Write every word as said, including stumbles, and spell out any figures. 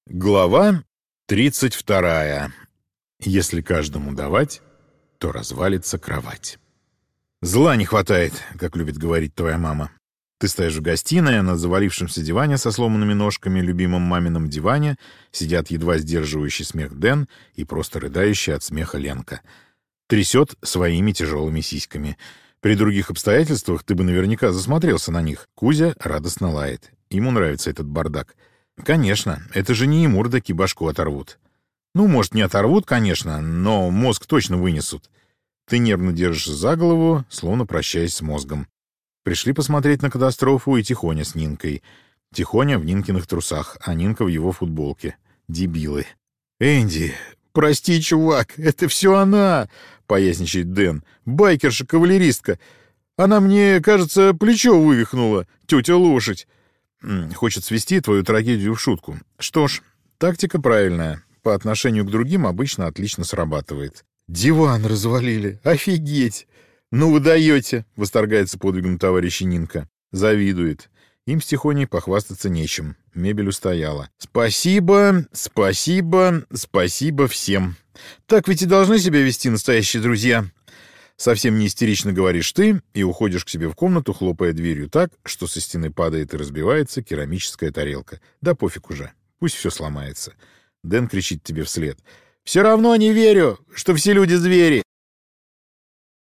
Глава тридцать вторая. Если каждому давать, то развалится кровать. Зла не хватает, как любит говорить твоя мама. Ты стоишь в гостиной, а на завалившемся диване со сломанными ножками, любимом мамином диване, сидят едва сдерживающий смех Дэн и просто рыдающая от смеха Ленка. Трясет своими тяжелыми сиськами. При других обстоятельствах ты бы наверняка засмотрелся на них. Кузя радостно лает. Ему нравится этот бардак. Конечно, это же не ему родаки башку оторвут. Ну, может, не оторвут, конечно, но мозг точно вынесут. Ты нервно держишься за голову, словно прощаясь с мозгом. Пришли посмотреть на катастрофу и Тихоня с Нинкой. Тихоня в Нинкиных трусах, а Нинка в его футболке. Дебилы. «Энди, прости, чувак, это все она!» — поясничает Дэн. «Байкерша-кавалеристка. Она мне, кажется, плечо вывихнула, тетя лошадь. Хочет свести твою трагедию в шутку. Что ж, тактика правильная. По отношению к другим обычно отлично срабатывает. «Диван развалили! Офигеть! Ну вы даете!» — восторгается подвигом товарища Нинка. Завидует. Им с Тихоней похвастаться нечем. Мебель устояла. «Спасибо, спасибо, спасибо всем. Так ведь и должны себя вести настоящие друзья». Совсем не истерично говоришь ты и уходишь к себе в комнату, хлопая дверью так, что со стены падает и разбивается керамическая тарелка. Да пофиг уже, пусть все сломается. Дэн кричит тебе вслед. «Все равно не верю, что все люди звери!»